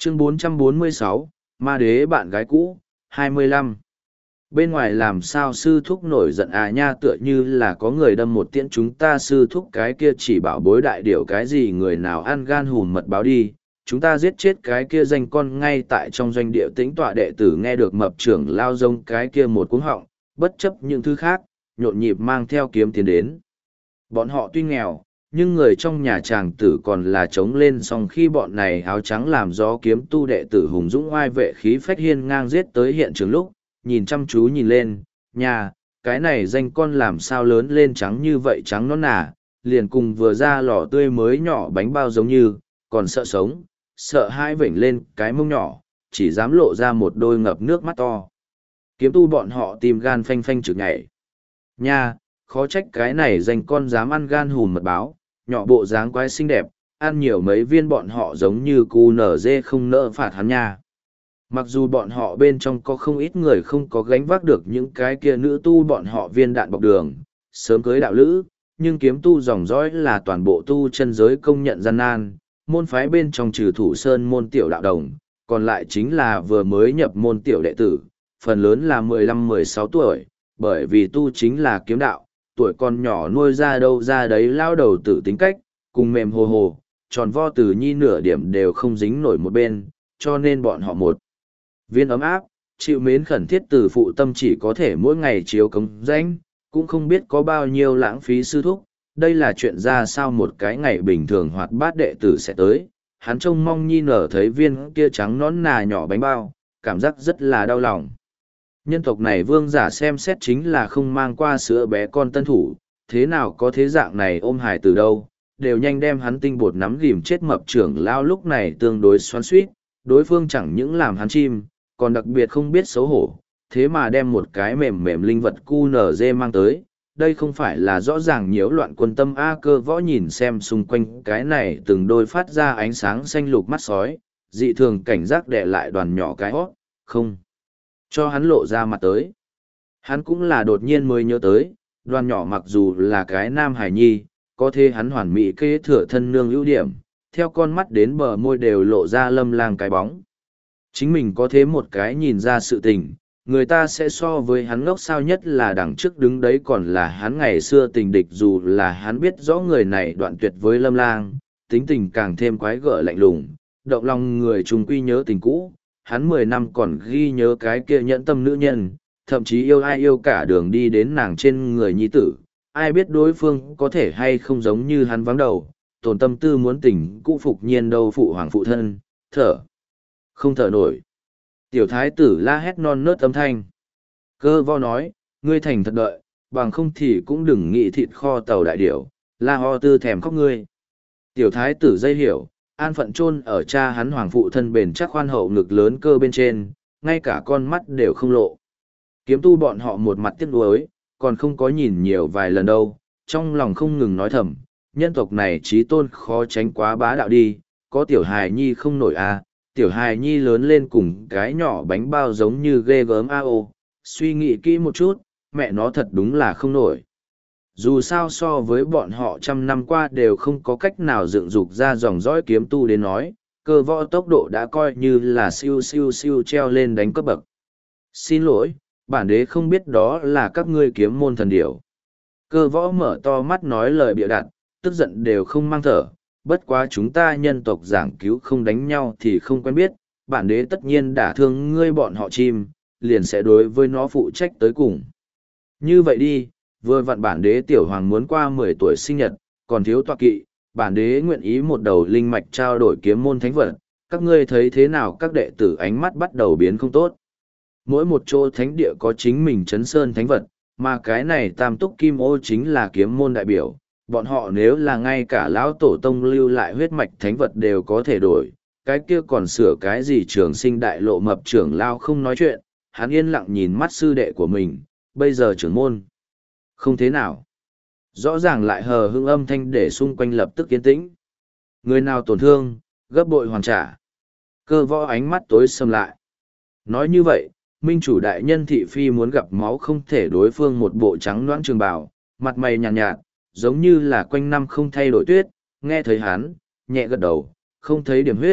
Chương 446, Ma Đế bạn gái cũ, 25. Bên ngoài làm sao sư thúc nổi giận à nha, tựa như là có người đâm một tiễn chúng ta, sư thúc cái kia chỉ bảo bối đại điểu cái gì, người nào ăn gan hùn mật báo đi, chúng ta giết chết cái kia danh con ngay tại trong doanh địa. Tĩnh tọa đệ tử nghe được mập trưởng lao rông cái kia một cuống họng, bất chấp những thứ khác, nhộn nhịp mang theo kiếm tiến đến. Bọn họ tuy nghèo, nhưng người trong nhà chàng tử còn là trống lên, song khi bọn này áo trắng làm gió kiếm tu đệ tử hùng dũng oai vệ khí phách hiên ngang giết tới hiện trường lúc, nhìn chăm chú nhìn lên, nhà, cái này danh con làm sao lớn lên trắng như vậy, trắng nó nà, liền cùng vừa ra lò tươi mới nhỏ bánh bao giống như, còn sợ sống, sợ hãi vểnh lên cái mông nhỏ, chỉ dám lộ ra một đôi ngập nước mắt to. Kiếm tu bọn họ tìm gan phanh phanh trực nhảy. Nha, khó trách cái này danh con dám ăn gan hùn mật báo, nhỏ bộ dáng quái xinh đẹp, ăn nhiều mấy viên bọn họ giống như cu nở dê không nỡ phạt hắn nha. Mặc dù bọn họ bên trong có không ít người không có gánh vác được những cái kia nữ tu bọn họ viên đạn bọc đường, sớm cưới đạo lữ, nhưng kiếm tu dòng dõi là toàn bộ tu chân giới công nhận gian nan, môn phái bên trong trừ thủ sơn môn tiểu đạo đồng, còn lại chính là vừa mới nhập môn tiểu đệ tử, phần lớn là 15-16 tuổi, bởi vì tu chính là kiếm đạo, tuổi còn nhỏ nuôi ra đâu ra đấy lao đầu tử tính cách, cùng mềm hồ hồ, tròn vo từ nhi nửa điểm đều không dính nổi một bên, cho nên bọn họ một viên ấm áp, chịu mến khẩn thiết từ phụ tâm chỉ có thể mỗi ngày chiếu cống danh, cũng không biết có bao nhiêu lãng phí sư thúc. Đây là chuyện ra sao một cái ngày bình thường hoạt bát đệ tử sẽ tới, hắn trông mong nhi nở thấy viên kia trắng nón nà nhỏ bánh bao, cảm giác rất là đau lòng. Nhân tộc này vương giả xem xét chính là không mang qua sữa bé con tân thủ, thế nào có thế dạng này ôm hài từ đâu, đều nhanh đem hắn tinh bột nắm ghìm chết. Mập trưởng lao lúc này tương đối xoắn xuýt, đối phương chẳng những làm hắn chim, còn đặc biệt không biết xấu hổ, thế mà đem một cái mềm mềm linh vật cu nở dê mang tới. Đây không phải là rõ ràng nhiễu loạn quân tâm A. Cơ võ nhìn xem xung quanh cái này từng đôi phát ra ánh sáng xanh lục mắt sói, dị thường cảnh giác đè lại đoàn nhỏ cái hót, không cho hắn lộ ra mặt tới. Hắn cũng là đột nhiên mới nhớ tới, đoàn nhỏ mặc dù là cái nam hải nhi, có thể hắn hoàn mỹ kế thừa thân nương ưu điểm, theo con mắt đến bờ môi đều lộ ra lâm lang cái bóng. Chính mình có thế một cái nhìn ra sự tình, người ta sẽ so với hắn ngốc sao, nhất là đằng trước đứng đấy còn là hắn ngày xưa tình địch. Dù là hắn biết rõ người này đoạn tuyệt với lâm lang, tính tình càng thêm quái gở lạnh lùng, động lòng người trùng quy nhớ tình cũ, hắn 10 năm còn ghi nhớ cái kia nhẫn tâm nữ nhân, thậm chí yêu ai yêu cả đường đi đến nàng trên người nhi tử. Ai biết đối phương có thể hay không giống như hắn vắng đầu, tồn tâm tư muốn tình cũ phục nhiên đâu. Phụ hoàng phụ thân, thở không thở nổi. Tiểu thái tử la hét non nớt âm thanh. Cơ vo nói, ngươi thành thật đợi, bằng không thì cũng đừng nghĩ thịt kho tàu đại điểu, la ho tư thèm khóc ngươi. Tiểu thái tử dây hiểu, an phận chôn ở cha hắn hoàng phụ thân bền chắc khoan hậu ngực lớn cơ bên trên, ngay cả con mắt đều không lộ. Kiếm tu bọn họ một mặt tiếc nuối, còn không có nhìn nhiều vài lần đâu, trong lòng không ngừng nói thầm, nhân tộc này trí tôn khó tránh quá bá đạo đi, có tiểu hài nhi không nổi à, tiểu hài nhi lớn lên cùng cái nhỏ bánh bao giống như ghê gớm a ô. Suy nghĩ kỹ một chút, mẹ nó thật đúng là không nổi. Dù sao so với bọn họ trăm năm qua đều không có cách nào dựng dục ra dòng dõi kiếm tu đến nói, cơ võ tốc độ đã coi như là siêu siêu siêu treo lên đánh cấp bậc. Xin lỗi, bản đế không biết đó là các ngươi kiếm môn thần điểu. Cơ võ mở to mắt nói lời bịa đặt, tức giận đều không mang thở. Bất quá chúng ta nhân tộc giảng cứu không đánh nhau thì không quen biết, bản đế tất nhiên đả thương ngươi bọn họ chim, liền sẽ đối với nó phụ trách tới cùng. Như vậy đi, vừa vặn bản đế tiểu hoàng muốn qua 10 tuổi sinh nhật, còn thiếu tọa kỵ, bản đế nguyện ý một đầu linh mạch trao đổi kiếm môn thánh vật, các ngươi thấy thế nào? Các đệ tử ánh mắt bắt đầu biến không tốt. Mỗi một chỗ thánh địa có chính mình chấn sơn thánh vật, mà cái này tam túc kim ô chính là kiếm môn đại biểu. Bọn họ nếu là ngay cả lão tổ tông lưu lại huyết mạch thánh vật đều có thể đổi, cái kia còn sửa cái gì trường sinh đại lộ. Mập trưởng lao không nói chuyện, hắn yên lặng nhìn mắt sư đệ của mình, bây giờ trưởng môn. Không thế nào. Rõ ràng lại hờ hững âm thanh để xung quanh lập tức yên tĩnh. Người nào tổn thương, gấp bội hoàn trả. Cơ võ ánh mắt tối sầm lại. Nói như vậy, minh chủ đại nhân thị phi muốn gặp máu không thể. Đối phương một bộ trắng loãng trường bào, mặt mày nhàn nhạt, giống như là quanh năm không thay đổi tuyết. Nghe thấy hắn, nhẹ gật đầu, không thấy điểm huyết,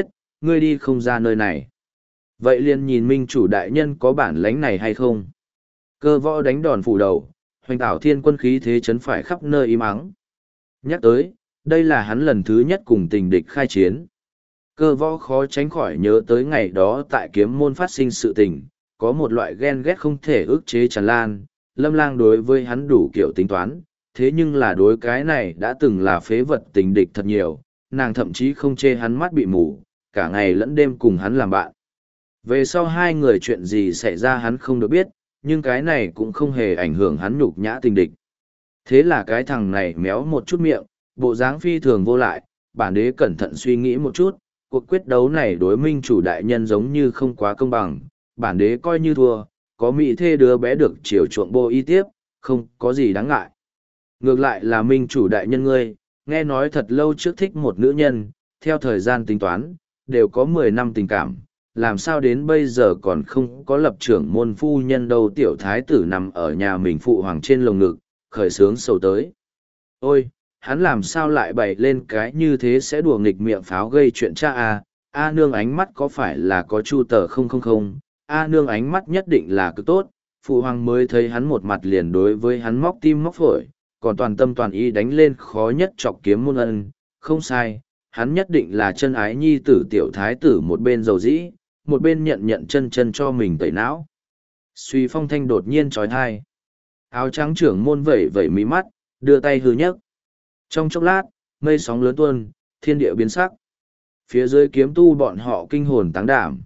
ngươi đi không ra nơi này. Vậy liền nhìn minh chủ đại nhân có bản lãnh này hay không. Cơ võ đánh đòn phủ đầu, hoành tảo thiên quân khí thế chấn phải khắp nơi im ắng. Nhắc tới, đây là hắn lần thứ nhất cùng tình địch khai chiến. Cơ võ khó tránh khỏi nhớ tới ngày đó tại kiếm môn phát sinh sự tình, có một loại ghen ghét không thể ức chế tràn lan, Lâm Lang đối với hắn đủ kiểu tính toán, thế nhưng là đối cái này đã từng là phế vật tình địch thật nhiều, nàng thậm chí không chê hắn mắt bị mù, cả ngày lẫn đêm cùng hắn làm bạn. Về sau hai người chuyện gì xảy ra hắn không được biết, nhưng cái này cũng không hề ảnh hưởng hắn nhục nhã tình địch. Thế là cái thằng này méo một chút miệng, bộ dáng phi thường vô lại, bản đế cẩn thận suy nghĩ một chút, cuộc quyết đấu này đối minh chủ đại nhân giống như không quá công bằng, bản đế coi như thua, có mỹ thê đứa bé được chiều chuộng bô y tiếp, không có gì đáng ngại. Ngược lại là minh chủ đại nhân ngươi, nghe nói thật lâu trước thích một nữ nhân, theo thời gian tính toán, đều có 10 năm tình cảm, làm sao đến bây giờ còn không có lập trưởng môn phu nhân đâu. Tiểu thái tử nằm ở nhà mình phụ hoàng trên lồng ngực, khởi sướng sầu tới. Ôi, hắn làm sao lại bày lên cái như thế sẽ đùa nghịch miệng pháo gây chuyện cha à? A nương ánh mắt có phải là có chu tờ không không không, A nương ánh mắt nhất định là cực tốt, phụ hoàng mới thấy hắn một mặt liền đối với hắn móc tim móc phổi, còn toàn tâm toàn ý đánh lên khó nhất chọc kiếm môn ân, không sai, hắn nhất định là chân ái nhi tử tiểu thái tử một bên dầu dĩ, một bên nhận chân chân cho mình tẩy não. Suy phong thanh đột nhiên trói thai. Áo trắng trưởng môn vẩy vẩy mí mắt, đưa tay hư nhấc. Trong chốc lát, mây sóng lớn tuôn, thiên địa biến sắc. Phía dưới kiếm tu bọn họ kinh hồn táng đảm.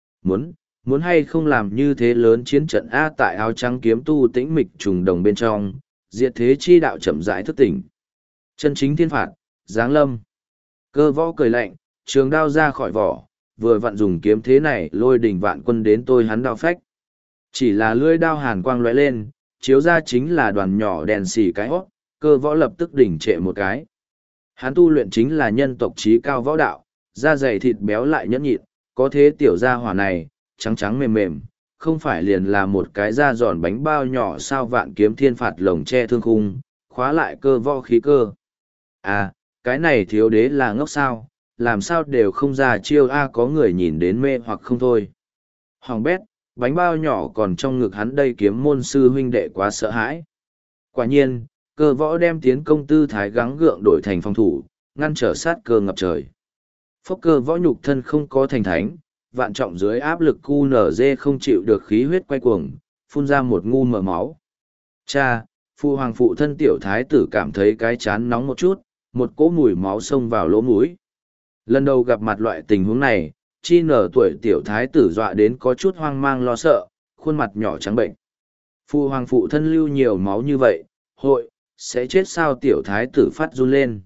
Muốn hay không làm như thế lớn chiến trận A. Tại áo trắng kiếm tu tĩnh mịch trùng đồng bên trong, diệt thế chi đạo chậm rãi thức tỉnh. Chân chính thiên phạt, giáng lâm. Cơ võ cười lạnh, trường đao ra khỏi vỏ, vừa vặn dùng kiếm thế này lôi đỉnh vạn quân đến tôi hắn đao phách. Chỉ là lưỡi đao hàn quang lóe lên, chiếu ra chính là đoàn nhỏ đèn xì cái hót, cơ võ lập tức đỉnh trệ một cái. Hắn tu luyện chính là nhân tộc trí cao võ đạo, da dày thịt béo lại nhẫn nhịn, có thế tiểu gia hỏa này, trắng trắng mềm mềm, không phải liền là một cái da giòn bánh bao nhỏ sao vạn kiếm thiên phạt lồng che thương khung, khóa lại cơ võ khí cơ. À, cái này thiếu đế là ngốc sao, làm sao đều không ra chiêu A. Có người nhìn đến mê hoặc không thôi. Hoàng bét, bánh bao nhỏ còn trong ngực hắn đây kiếm môn sư huynh đệ quá sợ hãi. Quả nhiên, cơ võ đem tiến công tư thái gắng gượng đổi thành phòng thủ, ngăn trở sát cơ ngập trời. Phốc cơ võ nhục thân không có thành thánh, vạn trọng dưới áp lực QNZ không chịu được khí huyết quay cuồng, phun ra một ngu mờ máu. Cha, phụ hoàng phụ thân tiểu thái tử cảm thấy cái chán nóng một chút, một cỗ mùi máu xông vào lỗ mũi. Lần đầu gặp mặt loại tình huống này, chi nở tuổi tiểu thái tử dọa đến có chút hoang mang lo sợ, khuôn mặt nhỏ trắng bệnh. Phụ hoàng phụ thân lưu nhiều máu như vậy, sẽ chết sao? Tiểu thái tử phát run lên.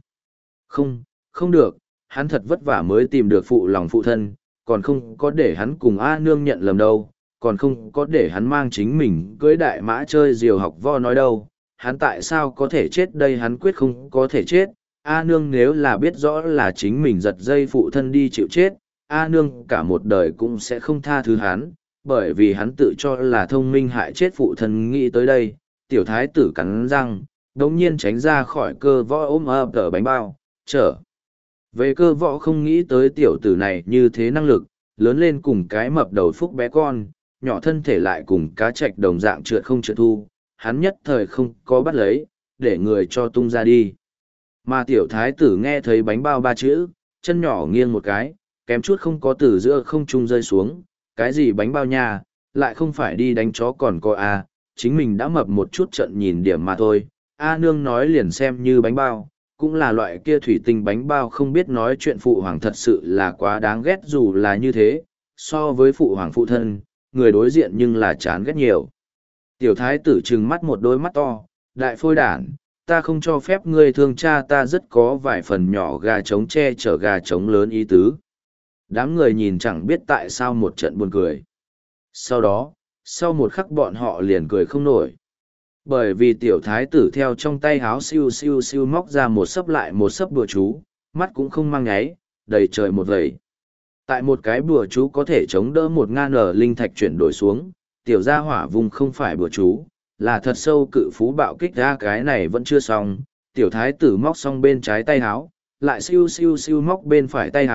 Không được, hắn thật vất vả mới tìm được phụ lòng phụ thân, còn không có để hắn cùng A nương nhận lầm đâu, còn không có để hắn mang chính mình cưới đại mã chơi diều học vo nói đâu, hắn tại sao có thể chết đây? Hắn quyết không có thể chết. A nương nếu là biết rõ là chính mình giật dây phụ thân đi chịu chết, A nương cả một đời cũng sẽ không tha thứ hắn, bởi vì hắn tự cho là thông minh hại chết phụ thân. Nghĩ tới đây, tiểu thái tử cắn răng, đống nhiên tránh ra khỏi cơ võ ôm ấp tờ bánh bao, trở về. Cơ võ không nghĩ tới tiểu tử này như thế năng lực, lớn lên cùng cái mập đầu phúc bé con, nhỏ thân thể lại cùng cá trạch đồng dạng trượt không trượt thu, hắn nhất thời không có bắt lấy, để người cho tung ra đi. Mà tiểu thái tử nghe thấy bánh bao ba chữ, chân nhỏ nghiêng một cái, kém chút không có từ giữa không trung rơi xuống, cái gì bánh bao nha, lại không phải đi đánh chó còn có A, chính mình đã mập một chút trận nhìn điểm mà thôi. A nương nói liền xem như bánh bao, cũng là loại kia thủy tinh bánh bao không biết nói chuyện. Phụ hoàng thật sự là quá đáng ghét, dù là như thế, so với phụ hoàng phụ thân, người đối diện nhưng là chán ghét nhiều. Tiểu thái tử trừng mắt một đôi mắt to, đại phôi đản, ta không cho phép ngươi thương cha ta, rất có vài phần nhỏ gà trống che chở gà trống lớn ý tứ. Đám người nhìn chẳng biết tại sao một trận buồn cười. Sau đó, sau một khắc bọn họ liền cười không nổi. Bởi vì tiểu thái tử theo trong tay háo siêu siêu siêu móc ra một sấp lại một sấp bùa chú, mắt cũng không mang nháy, đầy trời một vẩy. Tại một cái bùa chú có thể chống đỡ 1000 linh thạch chuyển đổi xuống, tiểu gia hỏa vùng không phải bùa chú, là thật sâu cự phú bạo kích ra. Cái này vẫn chưa xong, tiểu thái tử móc xong bên trái tay háo, lại siêu siêu siêu móc bên phải tay háo,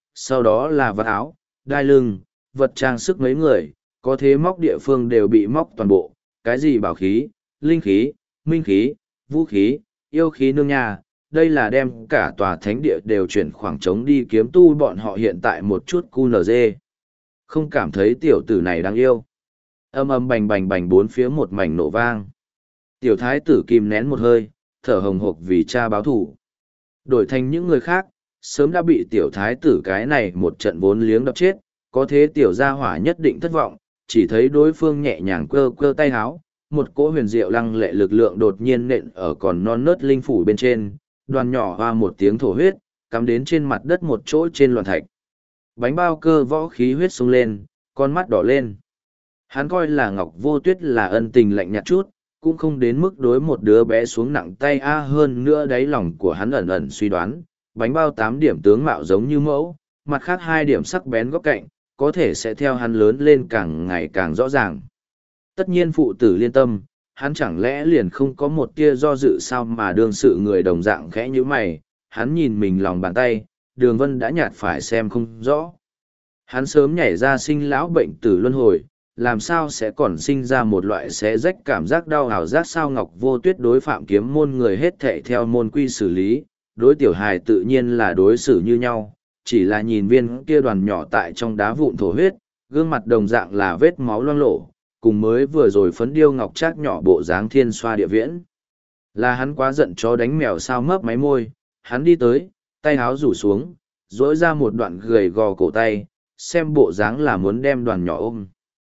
sau đó là vạt áo, đai lưng, vật trang sức mấy người, có thế móc địa phương đều bị móc toàn bộ, cái gì bảo khí, linh khí, minh khí, vũ khí, yêu khí nương nhà, đây là đem cả tòa thánh địa đều chuyển khoảng trống đi kiếm tu bọn họ hiện tại một chút QNZ. Không cảm thấy tiểu tử này đáng yêu. Âm âm bành bành bành bốn phía một mảnh nổ vang. Tiểu thái tử kìm nén một hơi, thở hồng hộc vì cha báo thù. Đổi thành những người khác, sớm đã bị tiểu thái tử cái này một trận vốn liếng đập chết, có thế tiểu gia hỏa nhất định thất vọng, chỉ thấy đối phương nhẹ nhàng cơ cơ tay háo, một cỗ huyền diệu lăng lệ lực lượng đột nhiên nện ở còn non nớt linh phủ bên trên, đoàn nhỏ hoa một tiếng thổ huyết, cắm đến trên mặt đất một chỗ trên loạn thạch. Bánh bao cơ võ khí huyết sung lên, con mắt đỏ lên. Hắn coi là Ngọc Vô Tuyết là ân tình lạnh nhạt chút, cũng không đến mức đối một đứa bé xuống nặng tay hơn nữa đáy lòng của hắn ẩn ẩn suy đoán, bánh bao 8 điểm tướng mạo giống như mẫu, mặt khác 2 điểm sắc bén góc cạnh, có thể sẽ theo hắn lớn lên càng ngày càng rõ ràng. Tất nhiên phụ tử liên tâm, hắn chẳng lẽ liền không có một tia do dự sao mà đương sự người đồng dạng khẽ như mày, hắn nhìn mình lòng bàn tay, đường vân đã nhạt phải xem không rõ. Hắn sớm nhảy ra sinh lão bệnh tử luân hồi, làm sao sẽ còn sinh ra một loại xé rách cảm giác đau ảo giác sao Ngọc Vô Tuyết đối phạm kiếm môn người hết thệ theo môn quy xử lý, đối tiểu hài tự nhiên là đối xử như nhau, chỉ là nhìn viên kia đoàn nhỏ tại trong đá vụn thổ huyết, gương mặt đồng dạng là vết máu loang lổ, cùng mới vừa rồi phấn điêu ngọc trác nhỏ bộ dáng thiên xoa địa viễn. Là hắn quá giận chó đánh mèo sao mấp máy môi, hắn đi tới, tay háo rủ xuống, dỗi ra một đoạn gầy gò cổ tay, xem bộ dáng là muốn đem đoàn nhỏ ôm.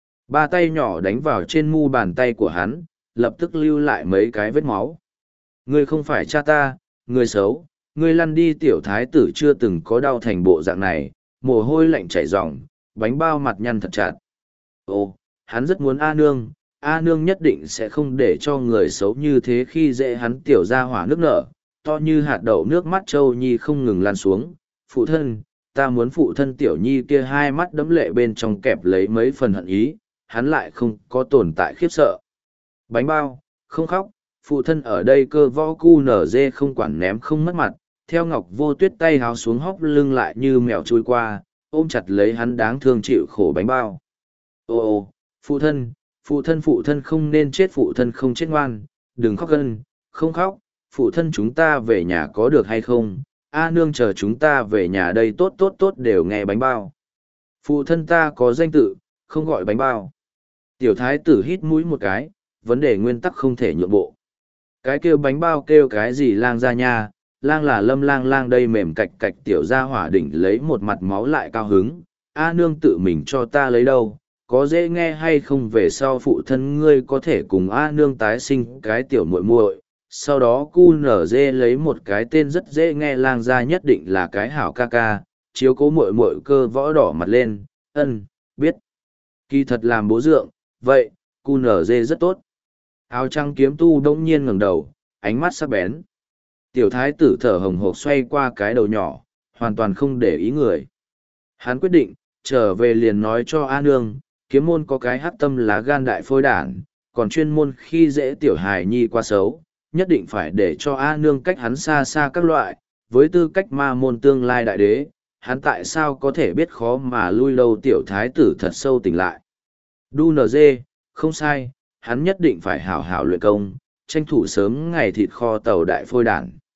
Ba tay nhỏ đánh vào trên mu bàn tay của hắn, lập tức lưu lại mấy cái vết máu. Ngươi không phải cha ta, ngươi xấu, ngươi lăn đi tiểu thái tử chưa từng có đau thành bộ dạng này, mồ hôi lạnh chảy ròng, bánh bao mặt nhăn thật chặt. Ồ, hắn rất muốn A nương nhất định sẽ không để cho người xấu như thế khi dễ hắn tiểu ra hỏa nước nở, to như hạt đậu nước mắt Châu Nhi không ngừng lan xuống. Phụ thân, ta muốn phụ thân tiểu Nhi kia hai mắt đẫm lệ bên trong kẹp lấy mấy phần hận ý, hắn lại không có tồn tại khiếp sợ. Bánh bao, không khóc, phụ thân ở đây cơ võ cu nở dê không quản ném không mất mặt, theo Ngọc Vô Tuyết tay háo xuống hóc lưng lại như mèo trôi qua, ôm chặt lấy hắn đáng thương chịu khổ bánh bao. Ô, phụ thân không nên chết, phụ thân không chết ngoan, đừng khóc gân, không khóc, phụ thân chúng ta về nhà có được hay không, A nương chờ chúng ta về nhà đây tốt tốt tốt đều nghe bánh bao. Phụ thân ta có danh tự, không gọi bánh bao. Tiểu thái tử hít mũi một cái, vấn đề nguyên tắc không thể nhượng bộ. Cái kêu bánh bao kêu cái gì lang ra nha, lang là Lâm lang lang đây mềm cạch cạch tiểu ra hỏa đỉnh lấy một mặt máu lại cao hứng, A nương tự mình cho ta lấy đâu, có dễ nghe hay không về sau phụ thân ngươi có thể cùng A nương tái sinh cái tiểu muội muội, sau đó cu nở dê lấy một cái tên rất dễ nghe lang ra nhất định là cái hảo ca ca, chiếu cố muội muội cơ võ đỏ mặt lên, biết. Kỳ thật làm bố dượng, vậy, cu nở dê rất tốt. Áo trắng kiếm tu đông nhiên ngẩng đầu, ánh mắt sắc bén. Tiểu thái tử thở hồng hộc xoay qua cái đầu nhỏ, hoàn toàn không để ý người. Hắn quyết định, trở về liền nói cho A nương, kiếm môn có cái hắc tâm lá gan đại phôi đản, còn chuyên môn khi dễ tiểu hài nhi qua xấu, nhất định phải để cho A nương cách hắn xa xa các loại, với tư cách ma môn tương lai đại đế, hắn tại sao có thể biết khó mà lui lâu tiểu thái tử thật sâu tỉnh lại. Đu NG, không sai, hắn nhất định phải hảo hảo luyện công, tranh thủ sớm ngày thịt kho tàu đại phôi đản.